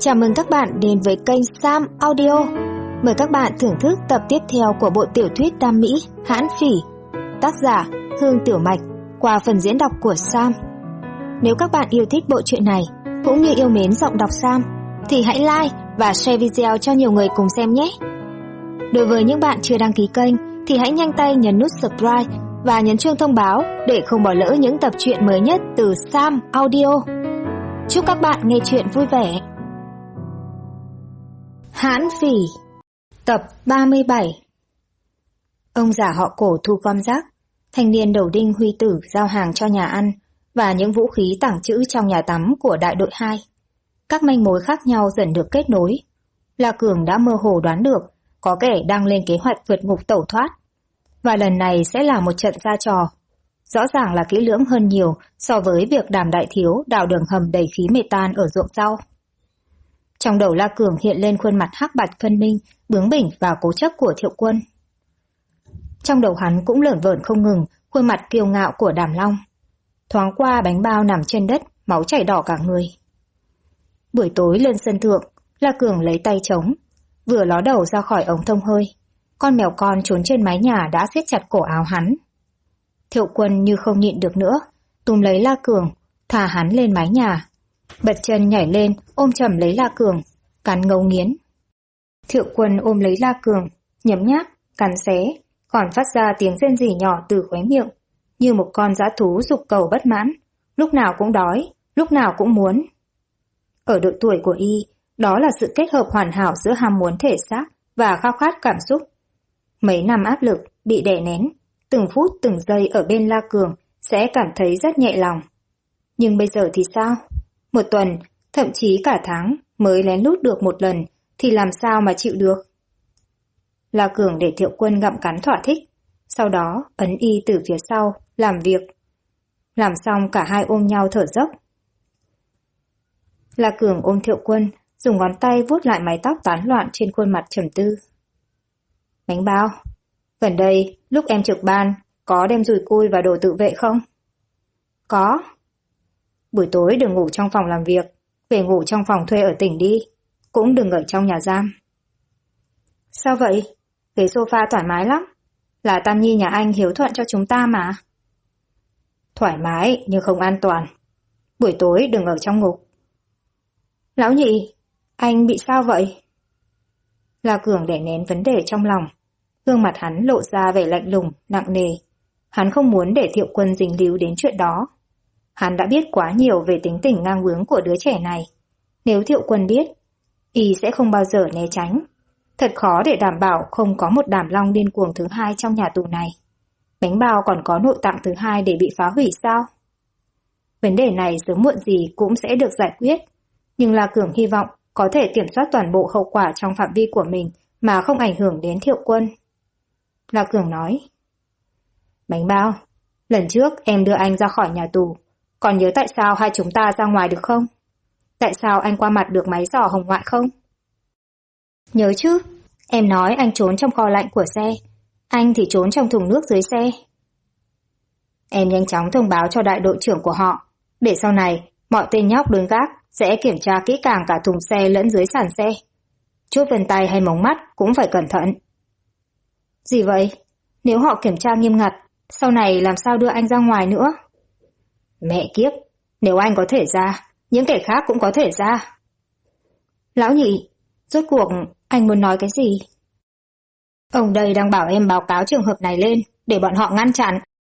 Chào mừng các bạn đến với kênh Sam Audio. Mời các bạn thưởng thức tập tiếp theo của bộ tiểu thuyết Đam Mỹ Hãn Phỉ, tác giả Hương Tiểu Mạch, qua phần diễn đọc của Sam. Nếu các bạn yêu thích bộ truyện này cũng như yêu mến giọng đọc Sam thì hãy like và share video cho nhiều người cùng xem nhé. Đối với những bạn chưa đăng ký kênh thì hãy nhanh tay nhấn nút subscribe và nhấn chuông thông báo để không bỏ lỡ những tập truyện mới nhất từ Sam Audio. Chúc các bạn nghe truyện vui vẻ. Hãn Phỉ, tập 37. Ông già họ Cổ thu gom rác, thanh niên đầu đinh Huy Tử giao hàng cho nhà ăn và những vũ khí tàng trữ trong nhà tắm của đại đội 2. Các manh mối khác nhau dần được kết nối. La Cường đã mơ hồ đoán được có kẻ đang lên kế hoạch vượt ngục tẩu thoát. Và lần này sẽ là một trận ra trò. Rõ ràng là kỹ lưỡng hơn nhiều so với việc Đàm đại thiếu đào đường hầm đầy khí metan ở ruộng rau. Trong đầu La Cường hiện lên khuôn mặt hắc bạch phân minh, bướng bỉnh và cố chấp của Thiệu Quân. Trong đầu hắn cũng lởn vởn không ngừng khuôn mặt kiêu ngạo của Đàm Long. Thoáng qua bánh bao nằm trên đất, máu chảy đỏ cả người. Buổi tối lên sân thượng, La Cường lấy tay trống, vừa ló đầu ra khỏi ống thông hơi. Con mèo con trốn trên mái nhà đã siết chặt cổ áo hắn. Thiệu Quân như không nhịn được nữa, túm lấy La Cường, thả hắn lên mái nhà. Bật chân nhảy lên, ôm chầm lấy La Cường, cắn ngấu nghiến. Thiệu Quân ôm lấy La Cường, nhấm nháp, cắn xé, còn phát ra tiếng rên rỉ nhỏ từ khóe miệng, như một con dã thú giục cầu bất mãn, lúc nào cũng đói, lúc nào cũng muốn. Ở độ tuổi của y, đó là sự kết hợp hoàn hảo giữa ham muốn thể xác và khao khát cảm xúc. Mấy năm áp lực, bị đè nén, từng phút từng giây ở bên La Cường sẽ cảm thấy rất nhẹ lòng. Nhưng bây giờ thì sao? Một tuần, thậm chí cả tháng mới lén lút được một lần thì làm sao mà chịu được? La Cường để Thiệu Quân gặm cắn thỏa thích, sau đó ấn y từ phía sau, làm việc. Làm xong cả hai ôm nhau thở dốc. La Cường ôm Thiệu Quân, dùng ngón tay vuốt lại mái tóc tán loạn trên khuôn mặt trầm tư. Bánh bao, gần đây lúc em trực ban có đem dùi cui và đồ tự vệ không? Có. Buổi tối đừng ngủ trong phòng làm việc, về ngủ trong phòng thuê ở tỉnh đi, cũng đừng ở trong nhà giam. Sao vậy? Ghế sofa thoải mái lắm, là Tam Nhi nhà anh hiếu thuận cho chúng ta mà. Thoải mái nhưng không an toàn, buổi tối đừng ở trong ngục. Lão nhị, anh bị sao vậy? La Cường đè nén vấn đề trong lòng, gương mặt hắn lộ ra vẻ lạnh lùng, nặng nề. Hắn không muốn để Thiệu Quân dính líu đến chuyện đó. Hắn đã biết quá nhiều về tính tình ngang bướng của đứa trẻ này. Nếu Thiệu Quân biết, y sẽ không bao giờ né tránh. Thật khó để đảm bảo không có một Đàm Long điên cuồng thứ hai trong nhà tù này. Bánh bao còn có nội tạng thứ hai để bị phá hủy sao? Vấn đề này sớm muộn gì cũng sẽ được giải quyết. Nhưng La Cường hy vọng có thể kiểm soát toàn bộ hậu quả trong phạm vi của mình mà không ảnh hưởng đến Thiệu Quân. La Cường nói. Bánh bao, lần trước em đưa anh ra khỏi nhà tù. Còn nhớ tại sao hai chúng ta ra ngoài được không? Tại sao anh qua mặt được máy dò hồng ngoại không? Nhớ chứ, em nói anh trốn trong kho lạnh của xe. Anh thì trốn trong thùng nước dưới xe. Em nhanh chóng thông báo cho đại đội trưởng của họ, để sau này mọi tên nhóc đứng gác sẽ kiểm tra kỹ càng cả thùng xe lẫn dưới sàn xe. Chút vân tay hay mống mắt cũng phải cẩn thận. Gì vậy? Nếu họ kiểm tra nghiêm ngặt, sau này làm sao đưa anh ra ngoài nữa? Mẹ kiếp, nếu anh có thể ra, những kẻ khác cũng có thể ra. Lão nhị, rốt cuộc anh muốn nói cái gì? Ông đây đang bảo em báo cáo trường hợp này lên để bọn họ ngăn chặn.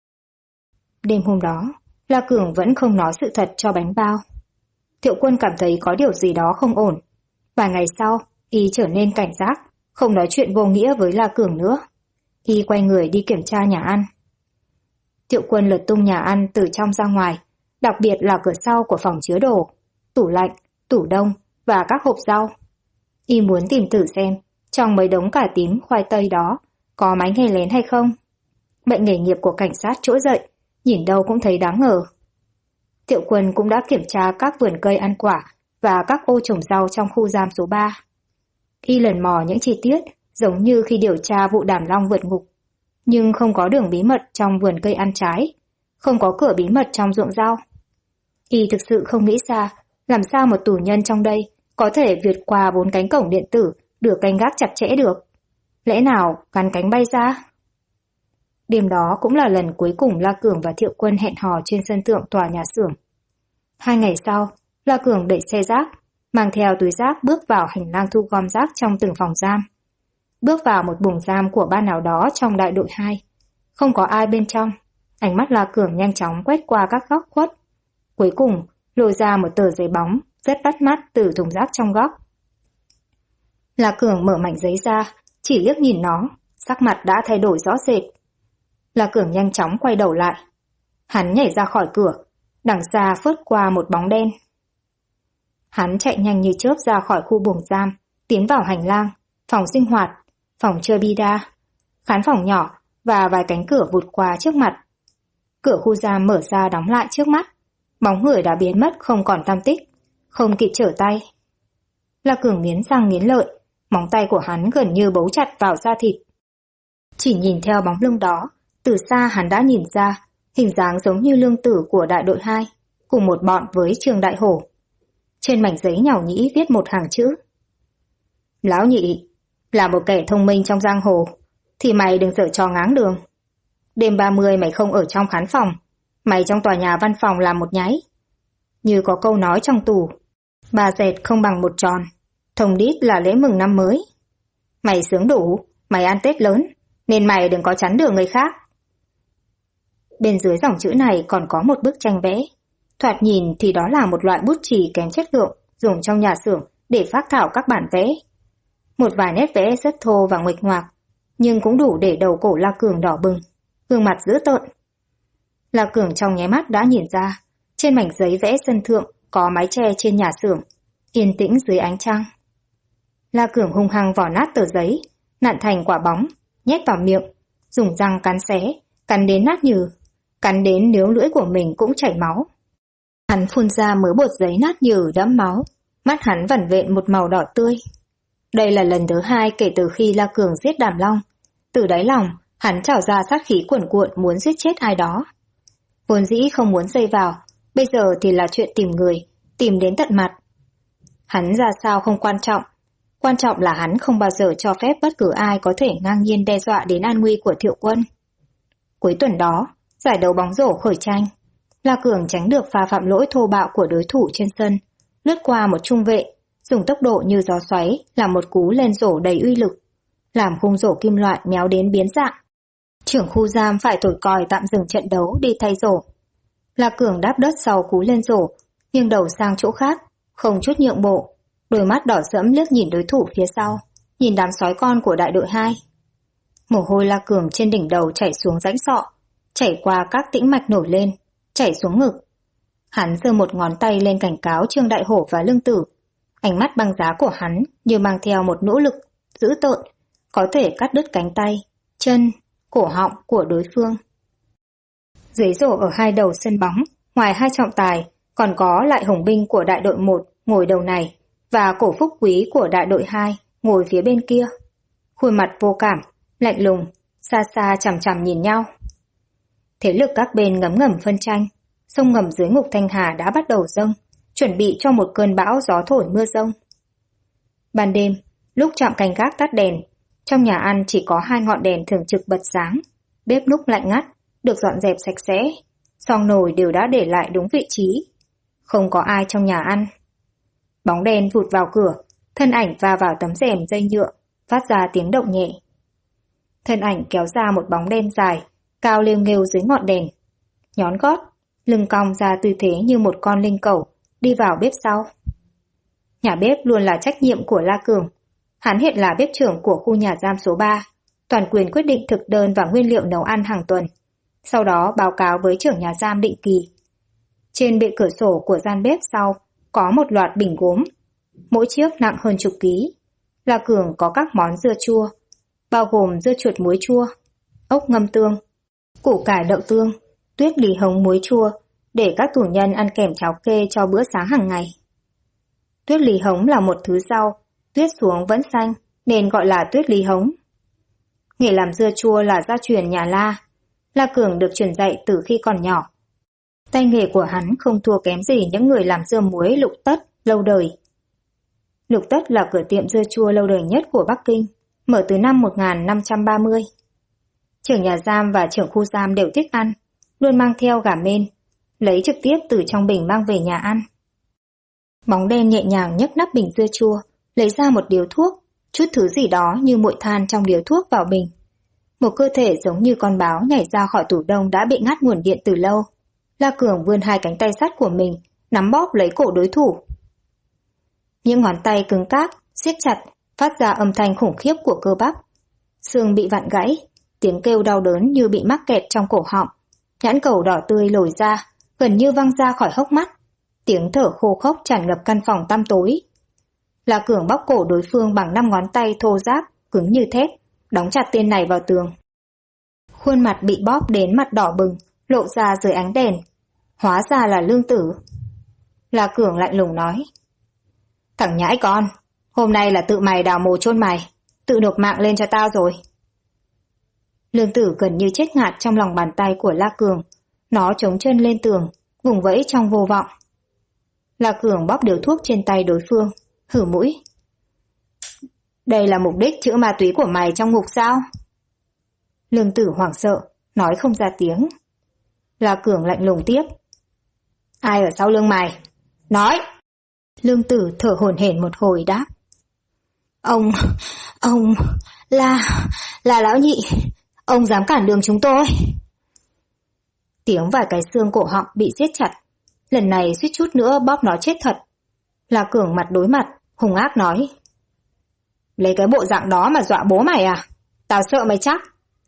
Đêm hôm đó, La Cường vẫn không nói sự thật cho bánh bao. Thiệu Quân cảm thấy có điều gì đó không ổn. Vài ngày sau, y trở nên cảnh giác, không nói chuyện vô nghĩa với La Cường nữa. Y quay người đi kiểm tra nhà ăn. Thiệu Quân lật tung nhà ăn từ trong ra ngoài, đặc biệt là cửa sau của phòng chứa đồ, tủ lạnh, tủ đông và các hộp rau. Y muốn tìm thử xem, trong mấy đống cải tím khoai tây đó, có máy nghe lén hay không. Bệnh nghề nghiệp của cảnh sát trỗi dậy, nhìn đâu cũng thấy đáng ngờ. Thiệu Quân cũng đã kiểm tra các vườn cây ăn quả và các ô trồng rau trong khu giam số 3. Y lần mò những chi tiết giống như khi điều tra vụ Đàm Long vượt ngục, nhưng không có đường bí mật trong vườn cây ăn trái, không có cửa bí mật trong ruộng rau. Y thực sự không nghĩ ra làm sao một tù nhân trong đây có thể vượt qua 4 cánh cổng điện tử được canh gác chặt chẽ được. Lẽ nào gắn cánh bay ra? Đêm đó cũng là lần cuối cùng La Cường và Thiệu Quân hẹn hò trên sân thượng tòa nhà xưởng. 2 ngày sau, La Cường đẩy xe rác, mang theo túi rác bước vào hành lang thu gom rác trong từng phòng giam. Bước vào một buồng giam của ban nào đó trong đại đội 2. Không có ai bên trong. Ánh mắt La Cường nhanh chóng quét qua các góc khuất. Cuối cùng, lôi ra một tờ giấy bóng, rất bắt mắt từ thùng rác trong góc. La Cường mở mảnh giấy ra, chỉ liếc nhìn nó, sắc mặt đã thay đổi rõ rệt. La Cường nhanh chóng quay đầu lại. Hắn nhảy ra khỏi cửa, đằng xa phớt qua một bóng đen. Hắn chạy nhanh như chớp ra khỏi khu buồng giam, tiến vào hành lang, phòng sinh hoạt, phòng chơi bida, khán phòng nhỏ và vài cánh cửa vụt qua trước mặt. Cửa khu giam mở ra đóng lại trước mắt, bóng người đã biến mất không còn tăm tích, không kịp trở tay. La Cường nghiến răng nghiến lợi, móng tay của hắn gần như bấu chặt vào da thịt. Chỉ nhìn theo bóng lưng đó, từ xa hắn đã nhìn ra hình dáng giống như lương tử của đại đội 2, cùng một bọn với Trương Đại Hổ. Trên mảnh giấy nhàu nhĩ viết một hàng chữ. Lão nhị, là một kẻ thông minh trong giang hồ, thì mày đừng dở trò ngáng đường. Đêm 30 mày không ở trong khán phòng, mày trong tòa nhà văn phòng làm một nháy. Như có câu nói trong tủ, 3 dẹt không bằng 1 tròn, thông đít là lễ mừng năm mới. Mày sướng đủ, mày ăn Tết lớn, nên mày đừng có chắn đường người khác. Bên dưới dòng chữ này còn có một bức tranh vẽ. Thoạt nhìn thì đó là một loại bút chì kém chất lượng dùng trong nhà xưởng để phác thảo các bản vẽ. Một vài nét vẽ rất thô và nguệch ngoạc, nhưng cũng đủ để đầu cổ La Cường đỏ bừng, gương mặt dữ tợn. La Cường trong nháy mắt đã nhìn ra, trên mảnh giấy vẽ sân thượng có mái che trên nhà xưởng, yên tĩnh dưới ánh trăng. La Cường hung hăng vò nát tờ giấy, nặn thành quả bóng, nhét vào miệng, dùng răng cắn xé, cắn đến nát nhừ, cắn đến níu lưỡi của mình cũng chảy máu. Hắn phun ra mớ bột giấy nát nhừ đẫm máu, mắt hắn vẩn vện một màu đỏ tươi. Đây là lần thứ 2 kể từ khi La Cường giết Đàm Long. Từ đáy lòng, hắn trào ra sát khí cuồn cuộn muốn giết chết ai đó. Vốn dĩ không muốn dây vào, bây giờ thì là chuyện tìm người, tìm đến tận mặt. Hắn ra sao không quan trọng là hắn không bao giờ cho phép bất cứ ai có thể ngang nhiên đe dọa đến an nguy của Thiệu Quân. Cuối tuần đó, giải đấu bóng rổ khởi tranh. La Cường tránh được pha phạm lỗi thô bạo của đối thủ trên sân, lướt qua một trung vệ, dùng tốc độ như gió xoáy làm một cú lên rổ đầy uy lực, làm khung rổ kim loại méo đến biến dạng. Trưởng khu giam phải thổi còi tạm dừng trận đấu đi thay rổ. La Cường đáp đất sau cú lên rổ, nghiêng đầu sang chỗ khác, không chút nhượng bộ, đôi mắt đỏ sẫm liếc nhìn đối thủ phía sau, nhìn đám sói con của đại đội 2. Mồ hôi La Cường trên đỉnh đầu chảy xuống rãnh sọ, chảy qua các tĩnh mạch nổi lên, chảy xuống ngực. Hắn giơ một ngón tay lên cảnh cáo Trương Đại Hổ và Lương Tử. Ánh mắt băng giá của hắn như mang theo một nỗ lực dữ tợn, có thể cắt đứt cánh tay, chân, cổ họng của đối phương. Dưới rổ ở hai đầu sân bóng, ngoài hai trọng tài, còn có Lại Hồng Binh của đại đội 1 ngồi đầu này và Cổ Phúc Quý của đại đội 2 ngồi phía bên kia. Khuôn mặt vô cảm, lạnh lùng, xa xa chằm chằm nhìn nhau. Thế lực các bên ngấm ngầm phân tranh, sông ngầm dưới ngục Thanh Hà đã bắt đầu dâng, chuẩn bị cho một cơn bão gió thổi mưa rông. Ban đêm, lúc trạm canh gác tắt đèn, trong nhà ăn chỉ có 2 ngọn đèn thường trực bật sáng, bếp núc lạnh ngắt, được dọn dẹp sạch sẽ, xoong nồi đều đã để lại đúng vị trí. Không có ai trong nhà ăn. Bóng đen vụt vào cửa, thân ảnh va vào tấm rèm dây nhựa, phát ra tiếng động nhẹ. Thân ảnh kéo ra một bóng đen dài, cao lêu nghêu dưới ngọn đèn. Nhón gót, lưng cong ra tư thế như một con linh cẩu, đi vào bếp sau. Nhà bếp luôn là trách nhiệm của La Cường. Hắn hiện là bếp trưởng của khu nhà giam số 3, toàn quyền quyết định thực đơn và nguyên liệu nấu ăn hàng tuần, sau đó báo cáo với trưởng nhà giam định kỳ. Trên bệ cửa sổ của gian bếp sau có một loạt bình gốm, mỗi chiếc nặng hơn chục ký. La Cường có các món dưa chua, bao gồm dưa chuột muối chua, ốc ngâm tương, củ cải đậu tương, tuyết lì hồng muối chua để các tù nhân ăn kèm cháo kê cho bữa sáng hàng ngày. Tuyết lì hống là một thứ rau, tuyết xuống vẫn xanh nên gọi là tuyết lì hống. Nghề làm dưa chua là gia truyền nhà La. La Cường được truyền dạy từ khi còn nhỏ. Tay nghề của hắn không thua kém gì những người làm dưa muối lục tất lâu đời. Lục Tất là cửa tiệm dưa chua lâu đời nhất của Bắc Kinh, mở từ năm 1530. Trưởng nhà giam và trưởng khu giam đều thích ăn, luôn mang theo gà mên, lấy trực tiếp từ trong bình mang về nhà ăn. Bóng đen nhẹ nhàng nhấc nắp bình dưa chua, lấy ra một điếu thuốc, chút thứ gì đó như muội than trong điếu thuốc vào bình. Một cơ thể giống như con báo nhảy ra khỏi tủ đông đã bị ngắt nguồn điện từ lâu. La Cường vươn hai cánh tay sắt của mình, nắm bóp lấy cổ đối thủ. Những ngón tay cứng cáp, siết chặt, phát ra âm thanh khủng khiếp của cơ bắp. Xương bị vặn gãy, tiếng kêu đau đớn như bị mắc kẹt trong cổ họng. Nhãn cầu đỏ tươi lồi ra, gần như văng ra khỏi hốc mắt. Tiếng thở khô khốc tràn ngập căn phòng tăm tối. La Cường bóp cổ đối phương bằng 5 ngón tay thô ráp, cứng như thép, đóng chặt tên này vào tường. Khuôn mặt bị bóp đến mặt đỏ bừng, lộ ra dưới ánh đèn. Hóa ra là Lương Tử. La Cường lạnh lùng nói. Thằng nhãi con, hôm nay là tự mày đào mồ chôn mày, tự nộp mạng lên cho tao rồi. Lương Tử gần như chết ngạt trong lòng bàn tay của La Cường. Nó chống chân lên tường, vùng vẫy trong vô vọng. La Cường bóp điếu thuốc trên tay đối phương, hử mũi. Đây là mục đích chữa ma túy của mày trong ngục sao? Lương Tử hoảng sợ, nói không ra tiếng. La Cường lạnh lùng tiếp. Ai ở sau lưng mày? Nói! Lương Tử thở hổn hển một hồi đáp. Ông, là lão nhị, ông dám cản đường chúng tôi. Tiếng vài cái xương cổ họng bị siết chặt, lần này suýt chút nữa bóp nó chết thật. La Cường mặt đối mặt, hung ác nói. Lấy cái bộ dạng đó mà dọa bố mày à? Tao sợ mày chắc.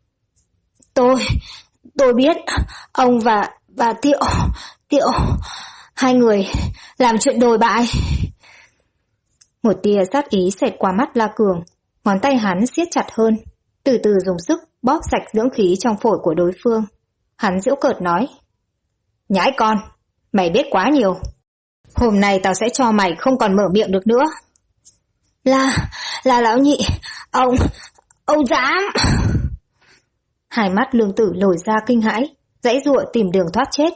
Tôi biết, ông và Tiệu, hai người làm chuyện đồi bại. Một tia sát ý xẹt qua mắt La Cường, ngón tay hắn siết chặt hơn, từ từ dùng sức bóp sạch dưỡng khí trong phổi của đối phương. Hắn giễu cợt nói. Nhãi con, mày biết quá nhiều. Hôm nay tao sẽ cho mày không còn mở miệng được nữa. Là lão nhị, ông dám. Hai mắt Lương Tử lồi ra kinh hãi, giãy giụa tìm đường thoát chết.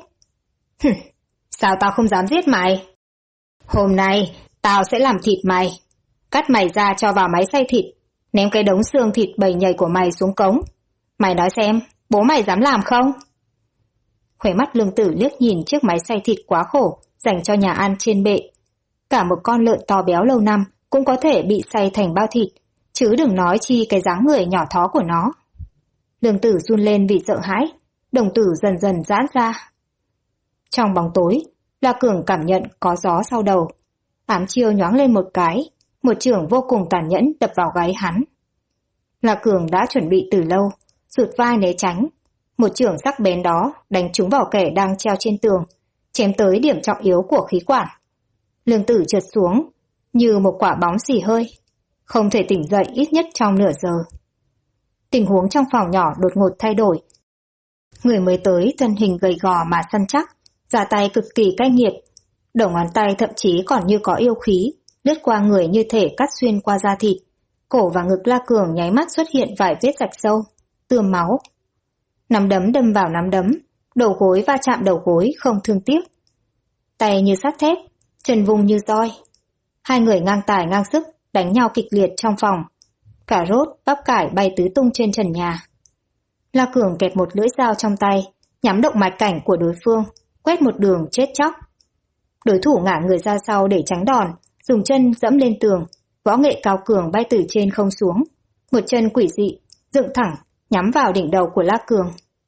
Sao tao không dám giết mày? Hôm nay tao sẽ làm thịt mày, cắt mày ra cho vào máy xay thịt, ném cái đống xương thịt bầy nhầy của mày xuống cống. Mày nói xem, bố mày dám làm không? Khóe mắt Lương Tử liếc nhìn chiếc máy xay thịt quá khổ dành cho nhà ăn trên bệ. Cả một con lợn to béo lâu năm cũng có thể bị xay thành bao thịt, chứ đừng nói chi cái dáng người nhỏ thó của nó. Lương Tử run lên vì sợ hãi, đồng tử dần dần giãn ra. Trong bóng tối, La Cường cảm nhận có gió sau đầu. Ám chiêu nhoáng lên một cái, một chưởng vô cùng tàn nhẫn đập vào gáy hắn. La Cường đã chuẩn bị từ lâu, rụt vai né tránh. Một chưởng sắc bén đó đánh trúng vào kẻ đang treo trên tường, chém tới điểm trọng yếu của khí quản. Lương Tử trượt xuống, như một quả bóng xì hơi, không thể tỉnh dậy ít nhất trong nửa giờ. Tình huống trong phòng nhỏ đột ngột thay đổi. Người mới tới thân hình gầy gò mà săn chắc, ra tay cực kỳ cay nghiệt. Đầu ngón tay thậm chí còn như có yêu khí, lướt qua người như thể cắt xuyên qua da thịt. Cổ và ngực La Cường nháy mắt xuất hiện vài vết rạch sâu, tươm máu. Nắm đấm đâm vào nắm đấm, đầu gối va chạm đầu gối không thương tiếc. Tay như sắt thép, chân vung như roi. Hai người ngang tài ngang sức, đánh nhau kịch liệt trong phòng. Cà rốt, bắp cải bay tứ tung trên trần nhà. La Cường kẹp một lưỡi dao trong tay, nhắm động mạch cảnh của đối phương, quét một đường chết chóc. Đối thủ ngả người ra sau để tránh đòn, dùng chân dẫm lên tường, võ nghệ cao cường bay từ trên không xuống. Một chân quỷ dị, dựng thẳng, nhắm vào đỉnh đầu của La Cường.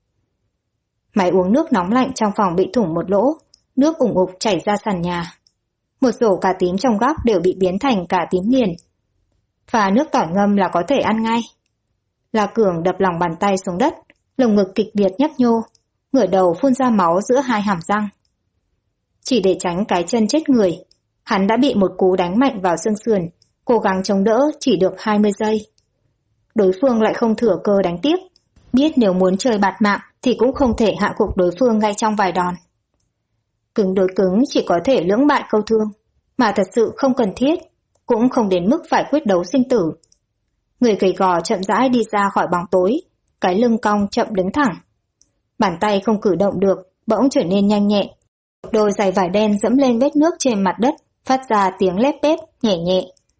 Máy uống nước nóng lạnh trong phòng bị thủng một lỗ, nước ủng ục chảy ra sàn nhà. Một rổ cà tím trong góc đều bị biến thành cà tím nghiền. Pha nước tỏi ngâm là có thể ăn ngay. La Cường đập lòng bàn tay xuống đất, lồng ngực kịch liệt nhấp nhô, ngửa đầu phun ra máu giữa hai hàm răng. Chỉ để tránh cái chân chết người, hắn đã bị một cú đánh mạnh vào xương sườn, cố gắng chống đỡ chỉ được 20 giây. Đối phương lại không thừa cơ đánh tiếp, biết nếu muốn chơi bạt mạng thì cũng không thể hạ gục đối phương ngay trong vài đòn. Cứng đối cứng chỉ có thể lưỡng bại câu thương, mà thật sự không cần thiết, cũng không đến mức phải quyết đấu sinh tử. Người gầy gò chậm rãi đi ra khỏi bóng tối, cái lưng cong chậm đứng thẳng. Bàn tay không cử động được, bỗng trở nên nhanh nhẹ. Đôi giày vải đen dẫm lên vết nước trên mặt đất, phát ra tiếng lép bép, nhẹ nhẹ,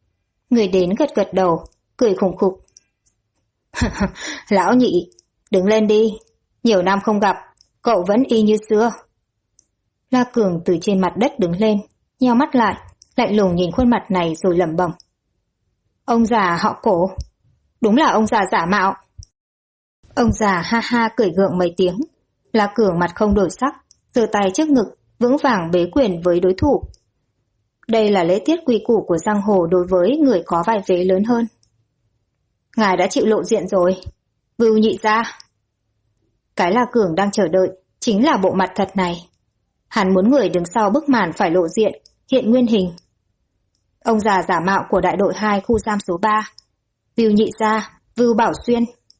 Người đến gật gật đầu, cười khủng khục. Lão nhị, đứng lên đi. Nhiều năm không gặp, cậu vẫn y như xưa. La Cường từ trên mặt đất đứng lên, nheo mắt lại, lạnh lùng nhìn khuôn mặt này rồi lẩm bẩm. Ông già họ Cổ, đúng là ông già giả mạo. Ông già ha ha cười gượng mấy tiếng. La Cường mặt không đổi sắc, giơ tay trước ngực, vững vàng bế quyền với đối thủ. Đây là lễ tiết quy củ của giang hồ đối với người có vai vế lớn hơn. Ngài đã chịu lộ diện rồi, Vưu Nhị gia. Cái La Cường đang chờ đợi chính là bộ mặt thật này. Hắn muốn người đứng sau bức màn phải lộ diện, hiện nguyên hình. Ông già giả mạo của đại đội 2 khu giam số 3, Vưu Nhị gia, Vưu Bảo Xuyên.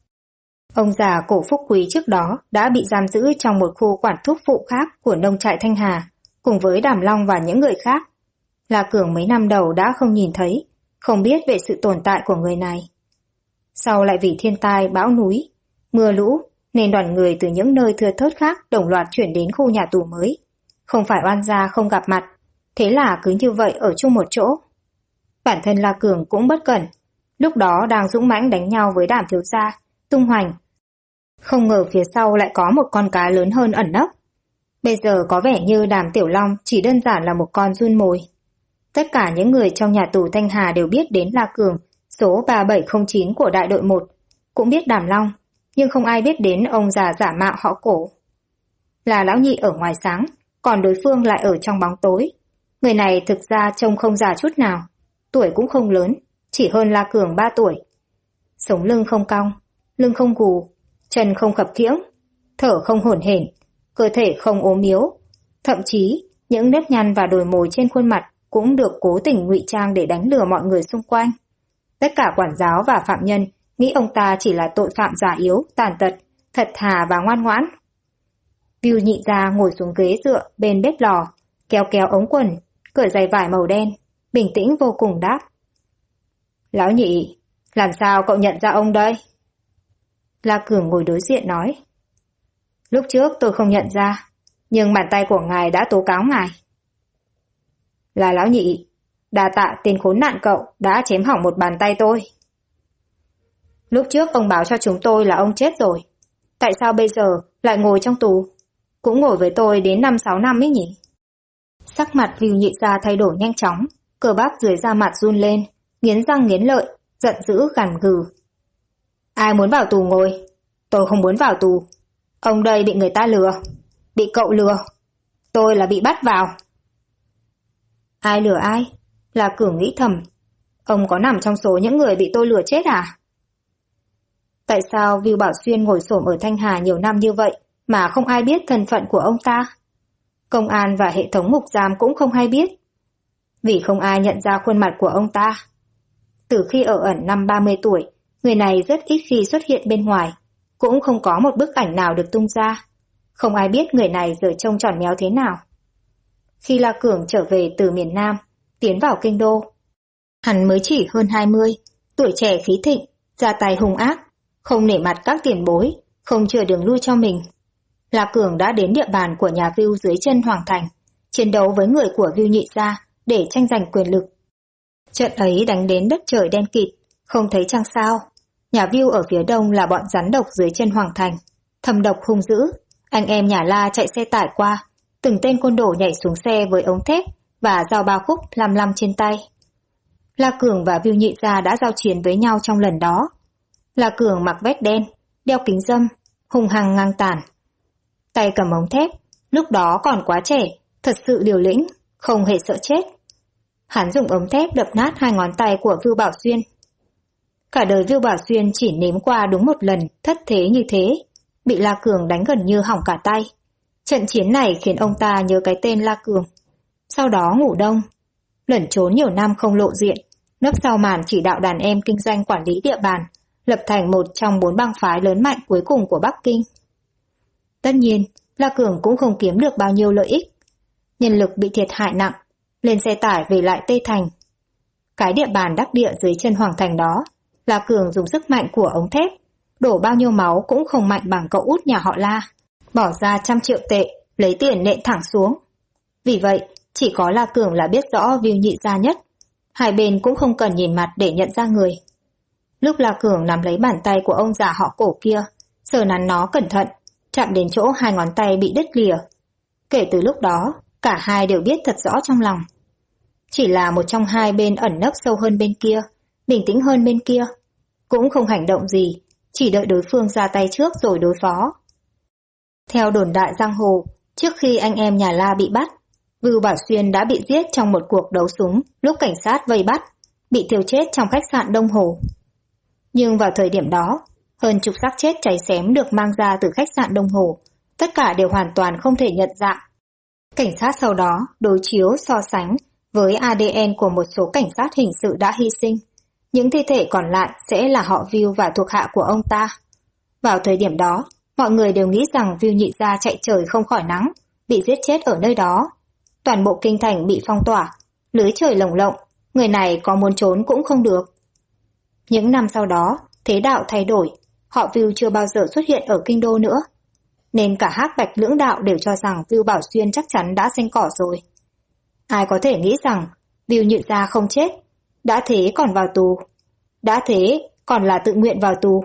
Ông già Cổ Phúc Quý trước đó đã bị giam giữ trong một khu quản thúc phụ khác của nông trại Thanh Hà, cùng với Đàm Long và những người khác. La Cường mấy năm đầu đã không nhìn thấy, không biết về sự tồn tại của người này. Sau lại vì thiên tai, bão núi, mưa lũ, nên đoàn người từ những nơi thưa thớt khác đồng loạt chuyển đến khu nhà tù mới. Không phải oan gia không gặp mặt, thế là cứ như vậy ở chung một chỗ. Bản thân La Cường cũng bất cẩn, lúc đó đang dũng mãnh đánh nhau với Đàm thiếu gia, tung hoành. Không ngờ phía sau lại có một con cá lớn hơn ẩn nấp. Bây giờ có vẻ như Đàm Tiểu Long chỉ đơn giản là một con giun mồi. Tất cả những người trong nhà tù Thanh Hà đều biết đến La Cường, số 3709 của đại đội 1, cũng biết Đàm Long, nhưng không ai biết đến ông già giả mạo họ Cổ. Là lão nhị ở ngoài sáng, còn đối phương lại ở trong bóng tối. Người này thực ra trông không già chút nào, tuổi cũng không lớn, chỉ hơn La Cường 3 tuổi. Sống lưng không cong, lưng không gù, chân không khập khiễng, thở không hổn hển, cơ thể không ốm yếu. Thậm chí, những nếp nhăn và đồi mồi trên khuôn mặt cũng được cố tình ngụy trang để đánh lừa mọi người xung quanh. Tất cả quản giáo và phạm nhân nghĩ ông ta chỉ là tội phạm già yếu, tàn tật, thật thà và ngoan ngoãn. Vưu Nhị gia ngồi xuống ghế dựa bên bếp lò, kéo kéo ống quần, cởi giày vải màu đen, bình tĩnh vô cùng đáp. Lão nhị, làm sao cậu nhận ra ông đây? La Cường ngồi đối diện nói. Lúc trước tôi không nhận ra, nhưng bàn tay của ngài đã tố cáo ngài. Là lão nhị, đa tạ tên khốn nạn cậu đã chém hỏng một bàn tay tôi. Lúc trước ông báo cho chúng tôi là ông chết rồi. Tại sao bây giờ lại ngồi trong tù? Cũng ngồi với tôi đến 5-6 năm ấy nhỉ? Sắc mặt Vưu Nhị gia thay đổi nhanh chóng, cơ bắp dưới da mặt run lên, nghiến răng nghiến lợi, giận dữ gằn gừ. Ai muốn vào tù ngồi? Tôi không muốn vào tù. Ông đây bị người ta lừa. Bị cậu lừa. Tôi là bị bắt vào. Ai lừa ai? La Cường nghĩ thầm. Ông có nằm trong số những người bị tôi lừa chết à? Tại sao Vưu Bảo Xuyên ngồi xổm ở Thanh Hà nhiều năm như vậy mà không ai biết thân phận của ông ta? Công an và hệ thống ngục giam cũng không hay biết. Vì không ai nhận ra khuôn mặt của ông ta. Từ khi ở ẩn năm 30 tuổi, người này rất ít khi xuất hiện bên ngoài, cũng không có một bức ảnh nào được tung ra. Không ai biết người này giờ trông tròn méo thế nào. Khi La Cường trở về từ miền Nam, tiến vào kinh đô, hắn mới chỉ hơn 20, tuổi trẻ khí thịnh, ra tay hung ác, không nể mặt các tiền bối, không chừa đường lui cho mình. La Cường đã đến địa bàn của nhà Vưu dưới chân Hoàng Thành, chiến đấu với người của Vưu Nhị gia để tranh giành quyền lực. Trận ấy đánh đến đất trời đen kịt, không thấy trăng sao. Nhà Vưu ở phía đông là bọn rắn độc dưới chân Hoàng Thành, thâm độc hung dữ. Anh em nhà La chạy xe tải qua, từng tên côn đồ nhảy xuống xe với ống thép và dao ba khúc lăm lăm trên tay. La Cường và Vưu Nhị gia đã giao chiến với nhau trong lần đó. La Cường mặc vest đen, đeo kính râm, hung hăng ngang tàn. Tay cầm ống thép, lúc đó còn quá trẻ, thật sự liều lĩnh, không hề sợ chết. Hắn dùng ống thép đập nát 2 ngón tay của Vưu Bảo Xuyên. Cả đời Vưu Bảo Xuyên chỉ nếm qua đúng một lần thất thế như thế, bị La Cường đánh gần như hỏng cả tay. Trận chiến này khiến ông ta nhớ cái tên La Cường. Sau đó ngủ đông, lẩn trốn nhiều năm không lộ diện, nấp sau màn chỉ đạo đàn em kinh doanh quản lý địa bàn, lập thành một trong 4 bang phái lớn mạnh cuối cùng của Bắc Kinh. Tất nhiên, La Cường cũng không kiếm được bao nhiêu lợi ích. Nhân lực bị thiệt hại nặng, lên xe tải về lại Tây Thành. Cái địa bàn đắc địa dưới chân Hoàng Thành đó, La Cường dùng sức mạnh của ống thép, đổ bao nhiêu máu cũng không mạnh bằng cậu út nhà họ La, bỏ ra 100 triệu tệ, lấy tiền nện thẳng xuống. Vì vậy, chỉ có La Cường là biết rõ Vưu Nhị gia nhất. Hai bên cũng không cần nhìn mặt để nhận ra người. Lúc La Cường nắm lấy bàn tay của ông già họ Cổ kia, sờ nắn nó cẩn thận, chạm đến chỗ hai ngón tay bị đứt lìa. Kể từ lúc đó, cả hai đều biết thật rõ trong lòng. Chỉ là một trong hai bên ẩn nấp sâu hơn bên kia, bình tĩnh hơn bên kia. Cũng không hành động gì, chỉ đợi đối phương ra tay trước rồi đối phó. Theo đồn đại giang hồ, trước khi anh em nhà La bị bắt, Vưu Bảo Xuyên đã bị giết trong một cuộc đấu súng lúc cảnh sát vây bắt, bị thiêu chết trong khách sạn Đông Hồ. Nhưng vào thời điểm đó, hơn chục xác chết cháy xém được mang ra từ khách sạn Đông Hồ, tất cả đều hoàn toàn không thể nhận dạng. Cảnh sát sau đó đối chiếu so sánh với ADN của một số cảnh sát hình sự đã hy sinh. Những thi thể còn lại sẽ là họ Vưu và thuộc hạ của ông ta. Vào thời điểm đó, mọi người đều nghĩ rằng Vưu Nhị Gia chạy trời không khỏi nắng, bị giết chết ở nơi đó. Toàn bộ kinh thành bị phong tỏa, lưới trời lồng lộng, người này có muốn trốn cũng không được. Những năm sau đó, thế đạo thay đổi, họ Vưu chưa bao giờ xuất hiện ở kinh đô nữa. Nên cả Hắc Bạch lưỡng đạo đều cho rằng Vưu Bảo Xuyên chắc chắn đã xanh cỏ rồi. Ai có thể nghĩ rằng Vưu Nhị Gia không chết, đã thế còn vào tù, đã thế còn là tự nguyện vào tù.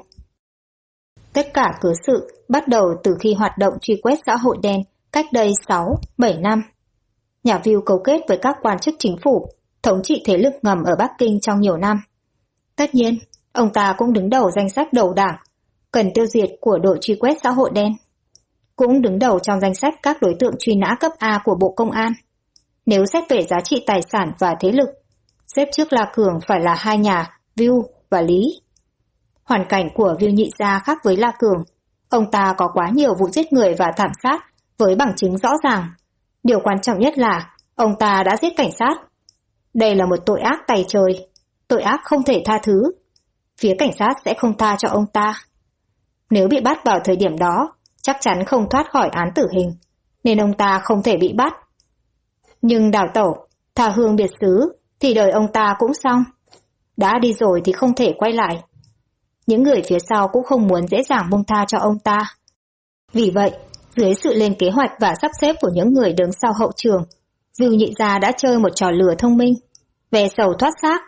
Tất cả cớ sự bắt đầu từ khi hoạt động truy quét xã hội đen cách đây 6-7 năm. Nhà Vưu cấu kết với các quan chức chính phủ, thống trị thế lực ngầm ở Bắc Kinh trong nhiều năm. Tất nhiên, ông ta cũng đứng đầu danh sách đầu đảng, cần tiêu diệt của đội truy quét xã hội đen. Cũng đứng đầu trong danh sách các đối tượng truy nã cấp A của Bộ Công an. Nếu xét về giá trị tài sản và thế lực, xếp trước La Cường phải là hai nhà Vưu và Lý. Hoàn cảnh của Vưu Nhị Gia khác với La Cường. Ông ta có quá nhiều vụ giết người và thảm sát với bằng chứng rõ ràng. Điều quan trọng nhất là ông ta đã giết cảnh sát. Đây là một tội ác tày trời, tội ác không thể tha thứ. Phía cảnh sát sẽ không tha cho ông ta. Nếu bị bắt vào thời điểm đó, chắc chắn không thoát khỏi án tử hình, nên ông ta không thể bị bắt. Nhưng đào tẩu, tha hương biệt xứ thì đời ông ta cũng xong. Đã đi rồi thì không thể quay lại. Những người phía sau cũng không muốn dễ dàng buông tha cho ông ta. Vì vậy, dưới sự lên kế hoạch và sắp xếp của những người đứng sau hậu trường, Vưu Nhị Gia đã chơi một trò lừa thông minh, về sầu thoát xác.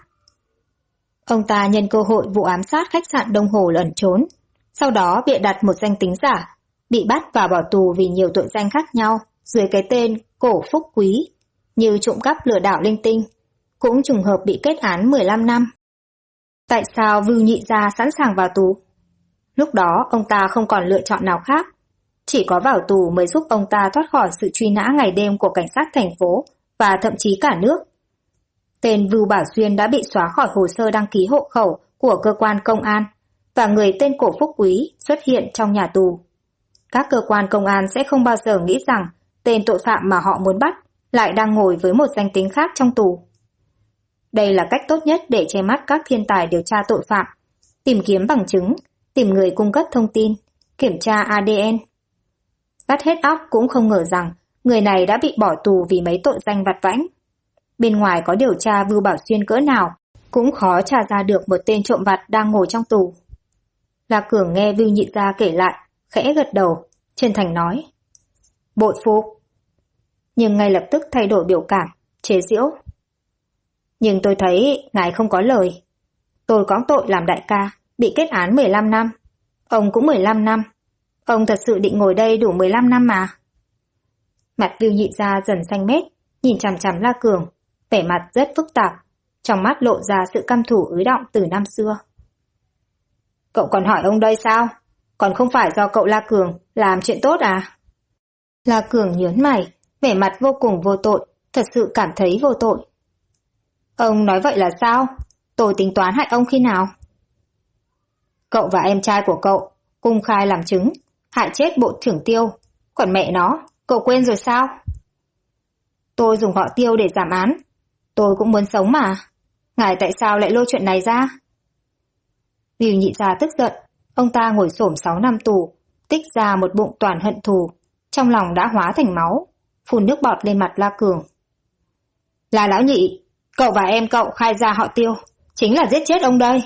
Ông ta nhân cơ hội vụ ám sát khách sạn Đông Hồ lẩn trốn, sau đó bịa đặt một danh tính giả, bị bắt và bỏ tù vì nhiều tội danh khác nhau dưới cái tên Cổ Phúc Quý, như trộm cắp lừa đảo linh tinh, cũng trùng hợp bị kết án 15 năm. Tại sao Vưu Nhị Gia sẵn sàng vào tù? Lúc đó ông ta không còn lựa chọn nào khác, chỉ có vào tù mới giúp ông ta thoát khỏi sự truy nã ngày đêm của cảnh sát thành phố và thậm chí cả nước. Tên Vưu Bảo Xuyên đã bị xóa khỏi hồ sơ đăng ký hộ khẩu của cơ quan công an và người tên Cổ Phúc Quý xuất hiện trong nhà tù. Các cơ quan công an sẽ không bao giờ nghĩ rằng tên tội phạm mà họ muốn bắt lại đang ngồi với một danh tính khác trong tù. Đây là cách tốt nhất để che mắt các thiên tài điều tra tội phạm, tìm kiếm bằng chứng, tìm người cung cấp thông tin, kiểm tra ADN. Vắt hết óc cũng không ngờ rằng người này đã bị bỏ tù vì mấy tội danh vặt vãnh. Bên ngoài có điều tra Vưu Bảo Xuyên cỡ nào, cũng khó tra ra được một tên trộm vặt đang ngồi trong tù. La Cường nghe Vưu Nhị Gia kể lại, khẽ gật đầu, chân thành nói: bội phục. Nhưng ngay lập tức thay đổi biểu cảm, chế giễu: nhưng tôi thấy ngài không có lời. Tôi có tội làm đại ca, bị kết án 15 năm. Ông cũng 15 năm. Ông thật sự định ngồi đây đủ 15 năm mà. Mặt Vưu Nhị Gia dần xanh mét, nhìn chằm chằm La Cường, vẻ mặt rất phức tạp, trong mắt lộ ra sự căm thù ứ đọng từ năm xưa. Cậu còn hỏi ông đây sao? Còn không phải do cậu La Cường làm chuyện tốt à? La Cường nhớn mày, vẻ mặt vô cùng vô tội, thật sự cảm thấy vô tội. Ông nói vậy là sao? Tôi tính toán hại ông khi nào? Cậu và em trai của cậu công khai làm chứng, hại chết bộ trưởng Tiêu. Còn mẹ nó, cậu quên rồi sao? Tôi dùng họ Tiêu để giảm án. Tôi cũng muốn sống mà. Ngài tại sao lại lôi chuyện này ra? Vưu Nhị Gia tức giận. Ông ta ngồi xổm 6 năm tù, tích ra một bụng toàn hận thù, trong lòng đã hóa thành máu, phun nước bọt lên mặt La Cường. Là lão nhị, cậu và em cậu khai ra họ Tiêu, chính là giết chết ông đây.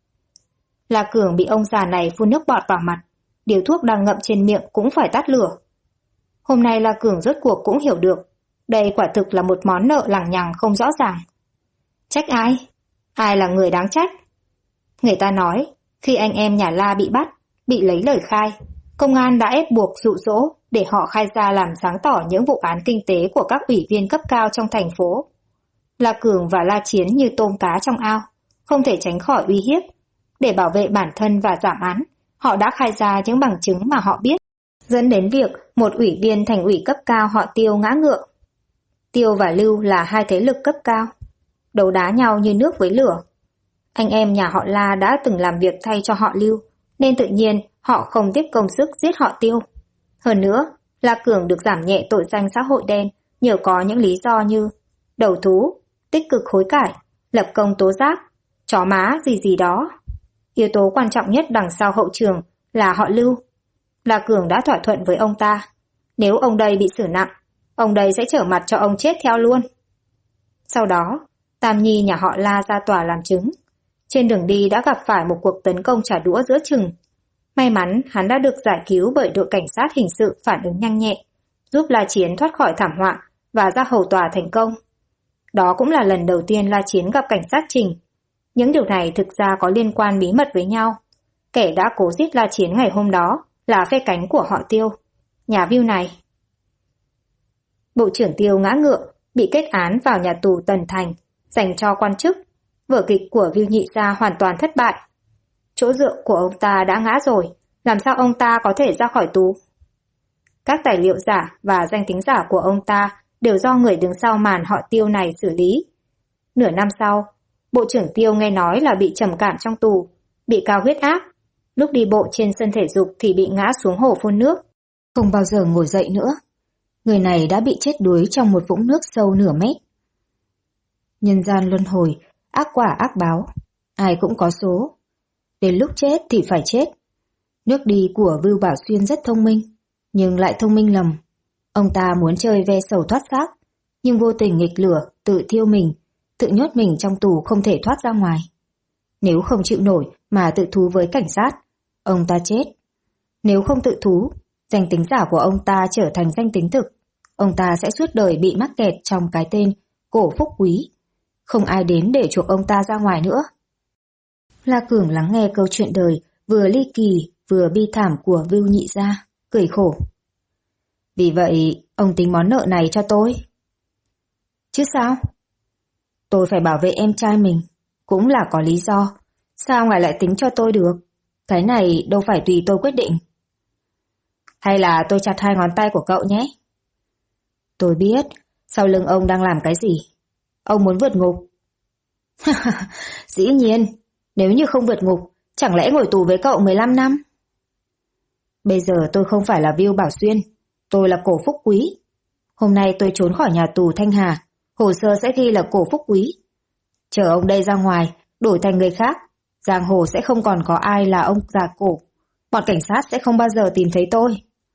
La Cường bị ông già này phun nước bọt vào mặt, điếu thuốc đang ngậm trên miệng cũng phải tắt lửa. Hôm nay La Cường rốt cuộc cũng hiểu được, đây quả thực là một món nợ lằng nhằng không rõ ràng. Trách ai? Ai là người đáng trách? Người ta nói, khi anh em nhà La bị bắt, bị lấy lời khai, công an đã ép buộc dụ dỗ để họ khai ra làm sáng tỏ những vụ án kinh tế của các ủy viên cấp cao trong thành phố. La Cường và La Chiến như tôm cá trong ao, không thể tránh khỏi uy hiếp. Để bảo vệ bản thân và giảm án, họ đã khai ra những bằng chứng mà họ biết, dẫn đến việc một ủy viên thành ủy cấp cao họ Tiêu ngã ngựa. Tiêu và Lưu là hai thế lực cấp cao, đấu đá nhau như nước với lửa. Anh em nhà họ La đã từng làm việc thay cho họ Lưu, nên tự nhiên họ không tiếc công sức giết họ Tiêu. Hơn nữa, La Cường được giảm nhẹ tội danh xã hội đen nhờ có những lý do như đầu thú, tích cực hối cải, lập công tố giác, chó má gì gì đó. Yếu tố quan trọng nhất đằng sau hậu trường là họ Lưu. La Cường đã thỏa thuận với ông ta, nếu ông đây bị xử nặng, ông đây sẽ trở mặt cho ông chết theo luôn. Sau đó, Tam Nhi nhà họ La ra tòa làm chứng. Trên đường đi đã gặp phải một cuộc tấn công trả đũa giữa chừng. May mắn hắn đã được giải cứu bởi đội cảnh sát hình sự phản ứng nhanh nhẹ, giúp La Chiến thoát khỏi thảm họa và ra hầu tòa thành công. Đó cũng là lần đầu tiên La Chiến gặp cảnh sát Trình. Những điều này thực ra có liên quan bí mật với nhau. Kẻ đã cố giết La Chiến ngày hôm đó là phe cánh của họ Tiêu, nhà Viu này. Bộ trưởng Tiêu ngã ngựa, bị kết án vào nhà tù Tần Thành, dành cho quan chức. Vở kịch của Viu Nhị gia hoàn toàn thất bại. Chỗ dựa của ông ta đã ngã rồi, làm sao ông ta có thể ra khỏi tù? Các tài liệu giả và danh tính giả của ông ta đều do người đứng sau màn họ Tiêu này xử lý. Nửa năm sau, Bộ trưởng Tiêu nghe nói là bị trầm cảm trong tù, bị cao huyết áp. Lúc đi bộ trên sân thể dục thì bị ngã xuống hồ phun nước, không bao giờ ngồi dậy nữa. Người này đã bị chết đuối trong một vũng nước sâu nửa mét. Nhân gian luân hồi, ác quả ác báo, ai cũng có số. Đến lúc chết thì phải chết. Nước đi của Vưu Bảo Xuyên rất thông minh, nhưng lại thông minh lầm. Ông ta muốn chơi ve sầu thoát xác, nhưng vô tình nghịch lửa, tự thiêu mình, tự nhốt mình trong tù không thể thoát ra ngoài. Nếu không chịu nổi mà tự thú với cảnh sát, ông ta chết. Nếu không tự thú, danh tính giả của ông ta trở thành danh tính thực. Ông ta sẽ suốt đời bị mắc kẹt trong cái tên Cổ Phúc Quý. Không ai đến để chuộc ông ta ra ngoài nữa. La Cường lắng nghe câu chuyện đời vừa ly kỳ vừa bi thảm của Vưu Nhị gia, cười khổ. Vì vậy, ông tính món nợ này cho tôi. Chứ sao? Tôi phải bảo vệ em trai mình, cũng là có lý do. Sao ngài lại tính cho tôi được? Cái này đâu phải tùy tôi quyết định. Hay là tôi chặt hai ngón tay của cậu nhé? Tôi biết, sau lưng ông đang làm cái gì? Ông muốn vượt ngục. Dĩ nhiên, nếu như không vượt ngục, chẳng lẽ ngồi tù với cậu 15 năm? Bây giờ tôi không phải là Vưu Bảo Xuyên, tôi là Cổ Phúc Quý. Hôm nay tôi trốn khỏi nhà tù Thanh Hà, hồ sơ sẽ ghi là Cổ Phúc Quý. Chờ ông đây ra ngoài, đổi thành người khác, giang hồ sẽ không còn có ai là ông già Cổ. Bọn cảnh sát sẽ không bao giờ tìm thấy tôi.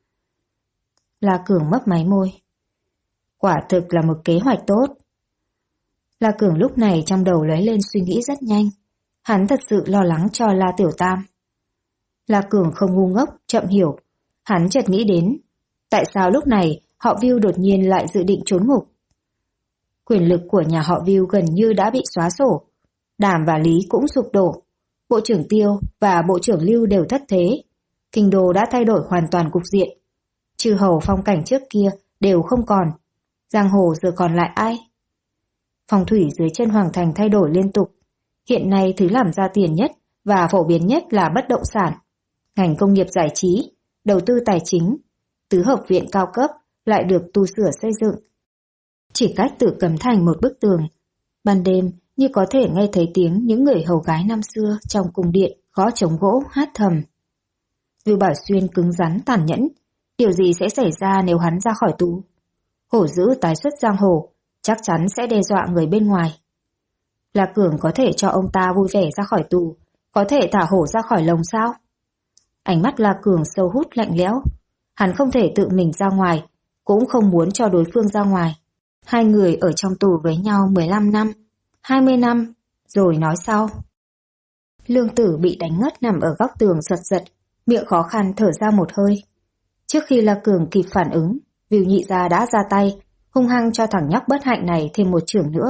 La Cường mấp máy môi. Quả thực là một kế hoạch tốt. La Cường lúc này trong đầu lóe lên suy nghĩ rất nhanh. Hắn thật sự lo lắng cho La Tiểu Tam. La Cường không ngu ngốc, chậm hiểu. Hắn chợt nghĩ đến, tại sao lúc này họ Vưu đột nhiên lại dự định trốn ngục. Quyền lực của nhà họ Vưu gần như đã bị xóa sổ. Đàm và Lý cũng sụp đổ. Bộ trưởng Tiêu và Bộ trưởng Lưu đều thất thế. Kinh đô đã thay đổi hoàn toàn cục diện. Chư hầu phong cảnh trước kia đều không còn. Giang hồ giờ còn lại ai? Phong thủy dưới chân hoàng thành thay đổi liên tục. Hiện nay thứ làm ra tiền nhất và phổ biến nhất là bất động sản, ngành công nghiệp giải trí, đầu tư tài chính. Tứ hợp viện cao cấp lại được tu sửa xây dựng. Chỉ cách tự Cấm Thành một bức tường. Ban đêm như có thể nghe thấy tiếng những người hầu gái năm xưa trong cung điện gõ trống gỗ hát thầm. Vưu Bảo Xuyên cứng rắn tàn nhẫn. Điều gì sẽ xảy ra nếu hắn ra khỏi tù? Hổ dữ tái xuất giang hồ, chắc chắn sẽ đe dọa người bên ngoài. La Cường có thể cho ông ta vui vẻ ra khỏi tù, có thể thả hổ ra khỏi lồng sao? Ánh mắt La Cường sâu hút lạnh lẽo. Hắn không thể tự mình ra ngoài, cũng không muốn cho đối phương ra ngoài. Hai người ở trong tù với nhau 15 năm, 20 năm, rồi nói sau. Lương Tử bị đánh ngất nằm ở góc tường giật giật, miệng khó khăn thở ra một hơi. Trước khi La Cường kịp phản ứng, Vưu Nhị gia đã ra tay, hung hăng cho thằng nhóc bất hạnh này thêm một chưởng nữa.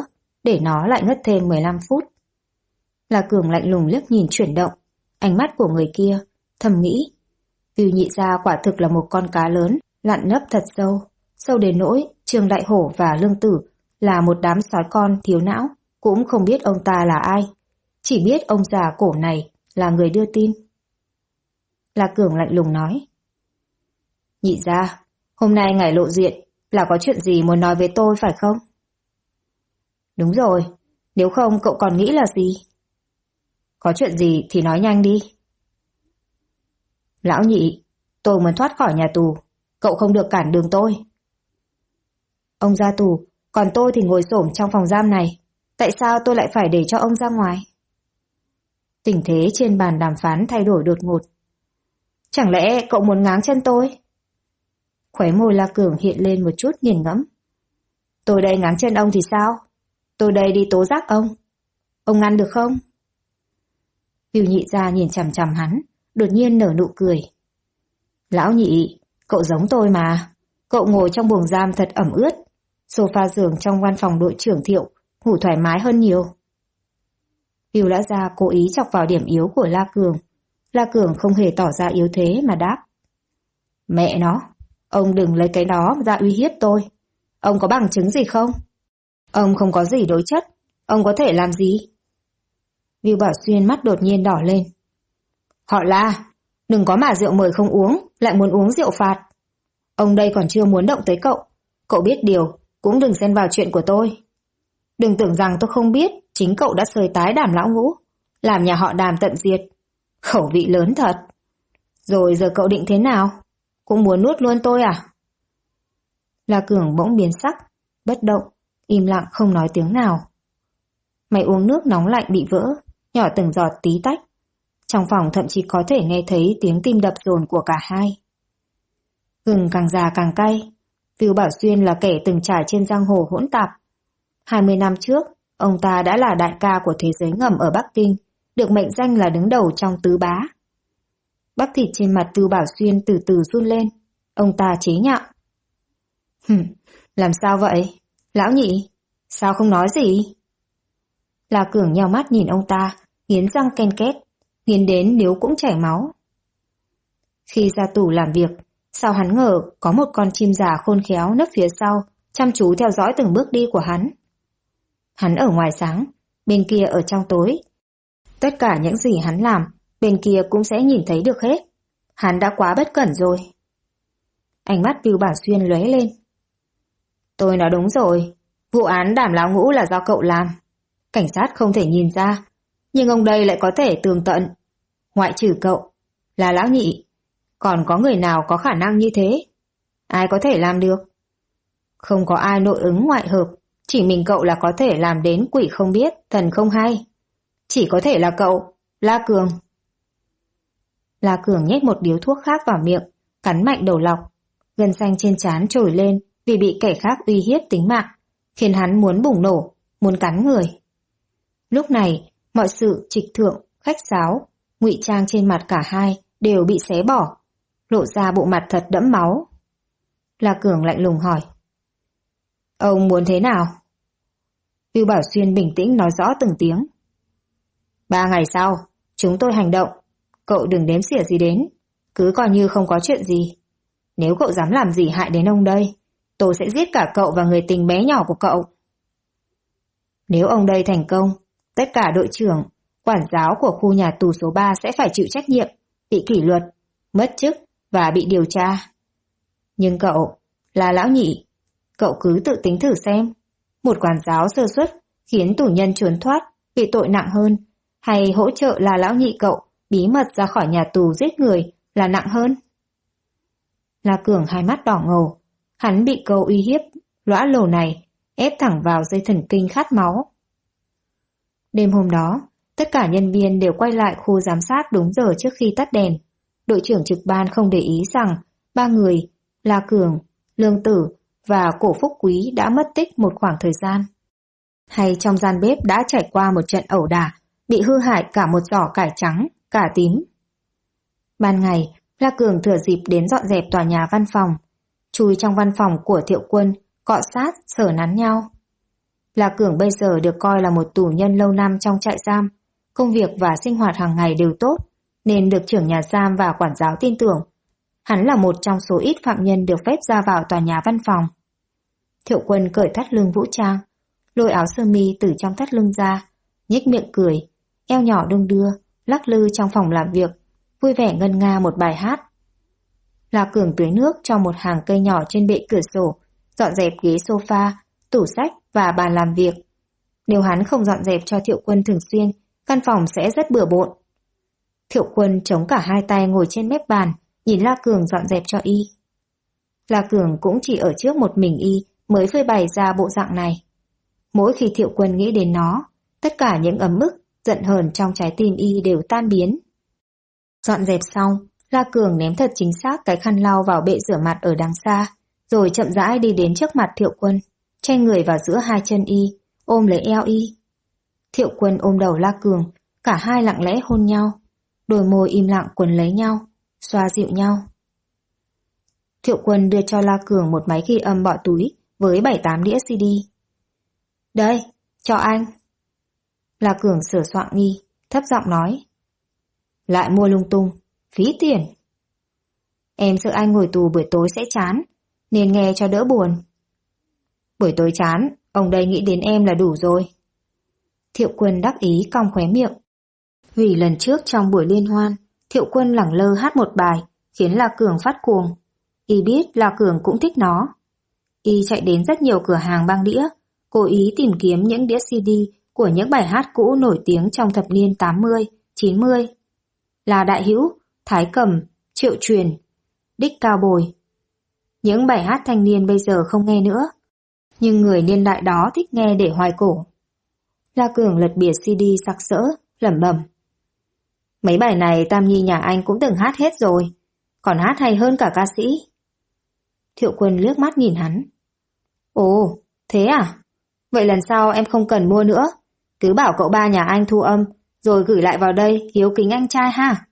để nó lại ngất thêm 15 phút. La Cường lạnh lùng liếc nhìn chuyển động, ánh mắt của người kia, thầm nghĩ. Vưu Nhị Gia quả thực là một con cá lớn, lặn nấp thật sâu, sâu đến nỗi Trương Đại Hổ và Lương Tử là một đám sói con thiếu não, cũng không biết ông ta là ai, chỉ biết ông già cổ này là người đưa tin. La Cường lạnh lùng nói. Nhị Gia, hôm nay ngài lộ diện là có chuyện gì muốn nói với tôi phải không? Đúng rồi, nếu không cậu còn nghĩ là gì? Có chuyện gì thì nói nhanh đi. Lão Nhị, tôi muốn thoát khỏi nhà tù, cậu không được cản đường tôi. Ông ra tù, còn tôi thì ngồi xổm trong phòng giam này, tại sao tôi lại phải để cho ông ra ngoài? Tình thế trên bàn đàm phán thay đổi đột ngột. Chẳng lẽ cậu muốn ngáng chân tôi? Khóe môi La Cường hiện lên một chút nghiền ngẫm. Tôi đây ngáng chân ông thì sao? Tôi đây đi tố giác ông ngăn được không? Vưu Nhị Gia nhìn chằm chằm hắn, đột nhiên nở nụ cười. Lão Nhị, cậu giống tôi mà. Cậu ngồi trong buồng giam thật ẩm ướt. Sofa giường trong văn phòng đội trưởng Thiệu ngủ thoải mái hơn nhiều. Vưu Lão Gia cố ý chọc vào điểm yếu của La Cường. La Cường không hề tỏ ra yếu thế mà đáp. Mẹ nó, ông đừng lấy cái đó ra uy hiếp tôi. Ông có bằng chứng gì không? Ông không có gì đối chất. Ông có thể làm gì? Vưu Bảo Xuyên mắt đột nhiên đỏ lên. Họ La, đừng có mà rượu mời không uống, lại muốn uống rượu phạt. Ông đây còn chưa muốn động tới cậu. Cậu biết điều, cũng đừng xen vào chuyện của tôi. Đừng tưởng rằng tôi không biết chính cậu đã sơi tái Đàm lão ngũ, làm nhà họ Đàm tận diệt. Khẩu vị lớn thật. Rồi giờ cậu định thế nào? Cũng muốn nuốt luôn tôi à? La Cường bỗng biến sắc, bất động, im lặng không nói tiếng nào. Máy uống nước nóng lạnh bị vỡ, nhỏ từng giọt tí tách. Trong phòng thậm chí có thể nghe thấy tiếng tim đập dồn của cả hai. Gừng càng già càng cay. Vưu Bảo Xuyên là kẻ từng trải trên giang hồ hỗn tạp. 20 năm trước, ông ta đã là đại ca của thế giới ngầm ở Bắc Kinh, được mệnh danh là đứng đầu trong tứ bá. Bắp thịt trên mặt Vưu Bảo Xuyên từ từ run lên. Ông ta chế nhạo. Làm sao vậy? Lão Nhị, sao không nói gì? La Cường nheo mắt nhìn ông ta, nghiến răng ken két, nghiến đến nếu cũng chảy máu. Khi ra tù làm việc, sao hắn ngờ có một con chim già khôn khéo nấp phía sau, chăm chú theo dõi từng bước đi của hắn. Hắn ở ngoài sáng, bên kia ở trong tối. Tất cả những gì hắn làm, bên kia cũng sẽ nhìn thấy được hết. Hắn đã quá bất cẩn rồi. Ánh mắt Vưu Bảo Xuyên lóe lên. Tôi nói đúng rồi, vụ án Đàm lão ngũ là do cậu làm. Cảnh sát không thể nhìn ra, nhưng ông đây lại có thể tường tận. Ngoại trừ cậu, là Lão Nhị, còn có người nào có khả năng như thế? Ai có thể làm được? Không có ai nội ứng ngoại hợp, chỉ mình cậu là có thể làm đến quỷ không biết, thần không hay. Chỉ có thể là cậu, La Cường. La Cường nhét một điếu thuốc khác vào miệng, cắn mạnh đầu lọc. Gân xanh trên trán trồi lên vì bị kẻ khác uy hiếp tính mạng, khiến hắn muốn bùng nổ, muốn cắn người. Lúc này, mọi sự trịch thượng, khách sáo, ngụy trang trên mặt cả hai đều bị xé bỏ, lộ ra bộ mặt thật đẫm máu. La Cường lạnh lùng hỏi. Ông muốn thế nào? Vưu Bảo Xuyên bình tĩnh nói rõ từng tiếng. 3 ngày sau, chúng tôi hành động. Cậu đừng đếm xỉa gì đến, cứ coi như không có chuyện gì. Nếu cậu dám làm gì hại đến ông đây, tôi sẽ giết cả cậu và người tình bé nhỏ của cậu. Nếu ông đây thành công, tất cả đội trưởng, quản giáo của khu nhà tù số 3 sẽ phải chịu trách nhiệm, bị kỷ luật, mất chức và bị điều tra. Nhưng cậu, là Lão Nhị, cậu cứ tự tính thử xem, một quản giáo sơ suất khiến tù nhân trốn thoát, bị tội nặng hơn, hay hỗ trợ là Lão Nhị cậu bí mật ra khỏi nhà tù giết người là nặng hơn? La Cường hai mắt đỏ ngầu, hắn bị câu uy hiếp lõa lồ này ép thẳng vào dây thần kinh khát máu. Đêm hôm đó, tất cả nhân viên đều quay lại khu giám sát đúng giờ trước khi tắt đèn. Đội trưởng trực ban không để ý rằng 3 người, La Cường, Lương Tử và Cổ Phúc Quý đã mất tích một khoảng thời gian. Hay trong gian bếp đã trải qua một trận ẩu đả, bị hư hại cả một giỏ cải trắng, cà tím. Ban ngày, La Cường thừa dịp đến dọn dẹp tòa nhà văn phòng, chui trong văn phòng của Thiệu Quân, cọ sát, sờ nắn nhau. La Cường bây giờ được coi là một tù nhân lâu năm trong trại giam, công việc và sinh hoạt hàng ngày đều tốt, nên được trưởng nhà giam và quản giáo tin tưởng. Hắn là một trong số ít phạm nhân được phép ra vào tòa nhà văn phòng. Thiệu Quân cởi thắt lưng vũ trang, lôi áo sơ mi từ trong thắt lưng ra, nhếch miệng cười, eo nhỏ đung đưa, lắc lư trong phòng làm việc, vui vẻ ngân nga một bài hát. La Cường tưới nước cho một hàng cây nhỏ trên bệ cửa sổ, dọn dẹp ghế sofa, tủ sách và bàn làm việc. Nếu hắn không dọn dẹp cho Thiệu Quân thường xuyên, căn phòng sẽ rất bừa bộn. Thiệu Quân chống cả hai tay ngồi trên mép bàn, nhìn La Cường dọn dẹp cho y. La Cường cũng chỉ ở trước một mình y mới phơi bày ra bộ dạng này. Mỗi khi Thiệu Quân nghĩ đến nó, tất cả những ấm ức, giận hờn trong trái tim y đều tan biến. Dọn dẹp xong, La Cường ném thật chính xác cái khăn lau vào bệ rửa mặt ở đằng xa, rồi chậm rãi đi đến trước mặt Thiệu Quân, chen người vào giữa hai chân y, ôm lấy eo y. Thiệu Quân ôm đầu La Cường, cả hai lặng lẽ hôn nhau, đôi môi im lặng quấn lấy nhau, xoa dịu nhau. Thiệu Quân đưa cho La Cường một máy ghi âm bỏ túi với 7-8 đĩa CD. Đây, cho anh. La Cường sửa soạn nghi, thấp giọng nói. Lại mua lung tung, phí tiền. Em sợ anh ngồi tù buổi tối sẽ chán, nên nghe cho đỡ buồn. Buổi tối chán, ông đây nghĩ đến em là đủ rồi. Thiệu Quân đắc ý cong khóe miệng. Vì lần trước trong buổi liên hoan, Thiệu Quân lẳng lơ hát một bài, khiến La Cường phát cuồng. Y biết La Cường cũng thích nó. Y chạy đến rất nhiều cửa hàng băng đĩa, cố ý tìm kiếm những đĩa CD của những bài hát cũ nổi tiếng trong thập niên 80, 90. Là Đại Hữu, Thái Cầm, Triệu Truyền, Đích Cao Bồi. Những bài hát thanh niên bây giờ không nghe nữa, nhưng người niên đại đó thích nghe để hoài cổ. La Cường lật bìa CD sặc sỡ, lẩm bẩm. Mấy bài này Tam Nhi nhà anh cũng từng hát hết rồi, còn hát hay hơn cả ca sĩ. Thiệu Quân liếc mắt nhìn hắn. Ồ, thế à? Vậy lần sau em không cần mua nữa, cứ bảo cậu ba nhà anh thu âm, rồi gửi lại vào đây hiếu kính anh trai ha.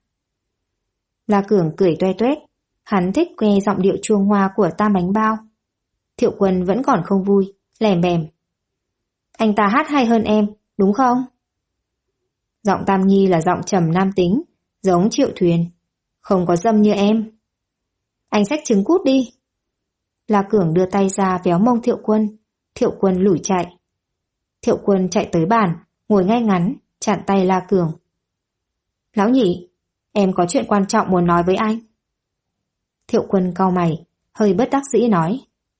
La Cường cười toe toét, hắn thích nghe giọng điệu chuông hoa của Tam Bánh Bao. Thiệu Quân vẫn còn không vui, lèm bèm. Anh ta hát hay hơn em, đúng không? Giọng Tam Nhi là giọng trầm nam tính, giống Triệu Thuyền, không có dâm như em. Anh xách trứng cút đi. La Cường đưa tay ra véo mông Thiệu Quân. Thiệu Quân lủi chạy. Thiệu Quân chạy tới bàn, ngồi ngay ngắn, chặn tay La Cường. Lão nhị, em có chuyện quan trọng muốn nói với anh. Thiệu Quân cau mày, hơi bất đắc dĩ nói.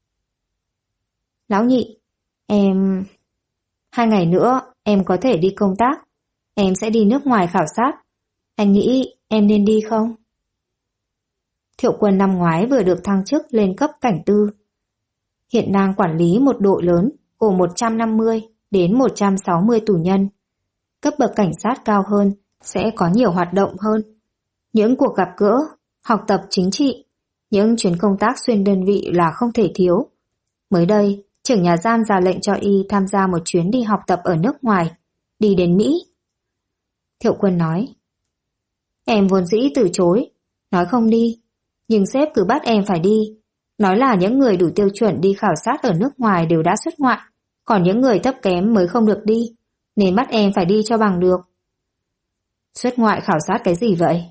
Lão nhị, em... 2 ngày nữa em có thể đi công tác. Em sẽ đi nước ngoài khảo sát. Anh nghĩ em nên đi không? Thiệu Quân năm ngoái vừa được thăng chức lên cấp cảnh tư. Hiện đang quản lý một đội lớn gồm 150 đến 160 tù nhân. Cấp bậc cảnh sát cao hơn sẽ có nhiều hoạt động hơn. Những cuộc gặp gỡ, học tập chính trị, những chuyến công tác xuyên đơn vị là không thể thiếu. Mới đây, trưởng nhà giam ra lệnh cho y tham gia một chuyến đi học tập ở nước ngoài, đi đến Mỹ. Thiệu Quân nói. Em vốn dĩ từ chối, nói không đi, nhưng sếp cứ bắt em phải đi. Nói là những người đủ tiêu chuẩn đi khảo sát ở nước ngoài đều đã xuất ngoại, còn những người thấp kém mới không được đi, nên bắt em phải đi cho bằng được. Xuất ngoại khảo sát cái gì vậy?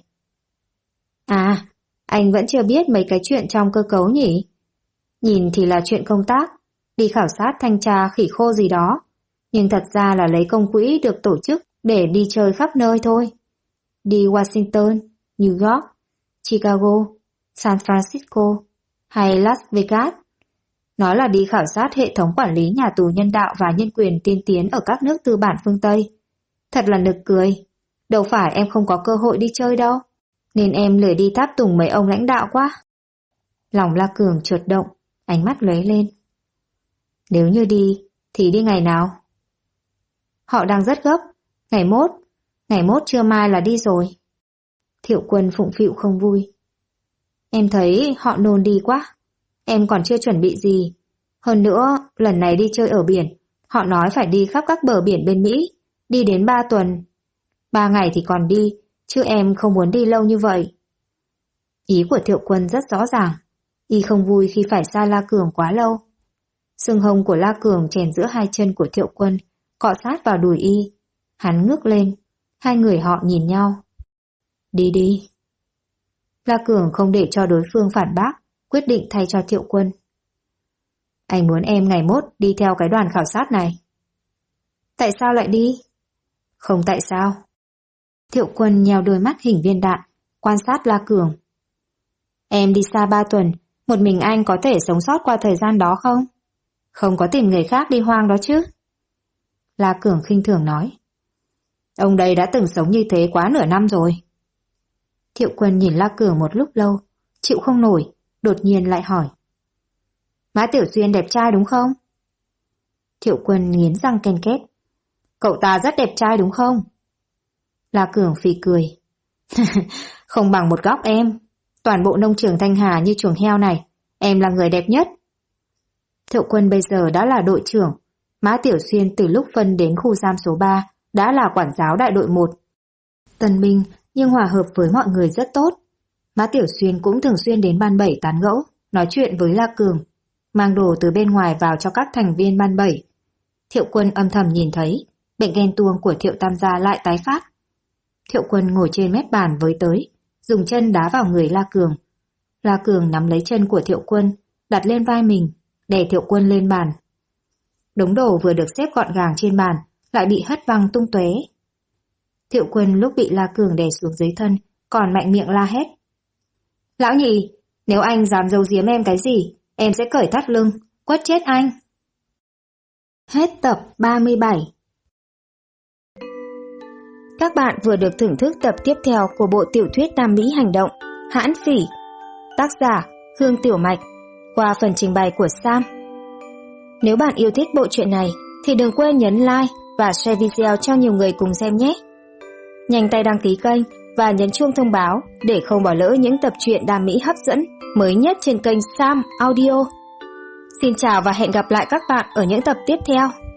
À, anh vẫn chưa biết mấy cái chuyện trong cơ cấu nhỉ? Nhìn thì là chuyện công tác, đi khảo sát thanh tra khỉ khô gì đó, nhưng thật ra là lấy công quỹ được tổ chức để đi chơi khắp nơi thôi. Đi Washington, New York, Chicago, San Francisco hay Las Vegas. Nó là đi khảo sát hệ thống quản lý nhà tù nhân đạo và nhân quyền tiên tiến ở các nước tư bản phương Tây. Thật là nực cười. Đâu phải em không có cơ hội đi chơi đâu, nên em lười đi tháp tùng mấy ông lãnh đạo quá. Lòng La Cường chợt động, ánh mắt lóe lên. Nếu như đi, thì đi ngày nào? Họ đang rất gấp. Ngày mốt trưa mai là đi rồi. Thiệu Quân phụng phịu không vui. Em thấy họ nôn đi quá. Em còn chưa chuẩn bị gì. Hơn nữa, lần này đi chơi ở biển, họ nói phải đi khắp các bờ biển bên Mỹ, đi đến 3 tuần. 3 ngày thì còn đi, chứ em không muốn đi lâu như vậy. Ý của Thiệu Quân rất rõ ràng. Y không vui khi phải xa La Cường quá lâu. Xương hông của La Cường chèn giữa hai chân của Thiệu Quân, cọ sát vào đùi y. Hắn ngước lên, hai người họ nhìn nhau. Đi đi. La Cường không để cho đối phương phản bác, quyết định thay cho Thiệu Quân. Anh muốn em ngày mốt đi theo cái đoàn khảo sát này. Tại sao lại đi? Không tại sao. Thiệu Quân nheo đôi mắt hình viên đạn, quan sát La Cường. Em đi xa 3 tuần, một mình anh có thể sống sót qua thời gian đó không? Không có tìm người khác đi hoang đó chứ? La Cường khinh thường nói. Ông đây đã từng sống như thế quá nửa năm rồi. Thiệu Quân nhìn La Cường một lúc lâu, chịu không nổi, đột nhiên lại hỏi. Mã Tiểu Xuyên đẹp trai đúng không? Thiệu Quân nghiến răng ken két. Cậu ta rất đẹp trai đúng không? La Cường phì cười. Không bằng một góc em. Toàn bộ nông trường Thanh Hà như chuồng heo này, em là người đẹp nhất. Thiệu Quân bây giờ đã là đội trưởng. Mã Tiểu Xuyên từ lúc phân đến khu giam số 3 đã là quản giáo đại đội 1. Tân binh nhưng hòa hợp với mọi người rất tốt. Mã Tiểu Xuyên cũng thường xuyên đến ban 7 tán gẫu, nói chuyện với La Cường, mang đồ từ bên ngoài vào cho các thành viên ban 7. Thiệu Quân âm thầm nhìn thấy, bệnh ghen tuông của Thiệu Tam gia lại tái phát. Thiệu Quân ngồi trên mép bàn với tới, dùng chân đá vào người La Cường. La Cường nắm lấy chân của Thiệu Quân, đặt lên vai mình, đè Thiệu Quân lên bàn. Đống đồ vừa được xếp gọn gàng trên bàn, lại bị hất văng tung tóe. Thiệu Quân lúc bị La Cường đè xuống dưới thân, còn mạnh miệng la hét. Lão nhị, nếu anh dám giấu giếm em cái gì, em sẽ cởi thắt lưng, quất chết anh. Hết tập 37. Các bạn vừa được thưởng thức tập tiếp theo của bộ tiểu thuyết Tam Mỹ Hành Động, Hãn Phỉ, tác giả Hương Tiểu Mạch, qua phần trình bày của Sam. Nếu bạn yêu thích bộ truyện này, thì đừng quên nhấn like và share video cho nhiều người cùng xem nhé. Nhanh tay đăng ký kênh và nhấn chuông thông báo để không bỏ lỡ những tập truyện đam mỹ hấp dẫn mới nhất trên kênh Sam Audio. Xin chào và hẹn gặp lại các bạn ở những tập tiếp theo.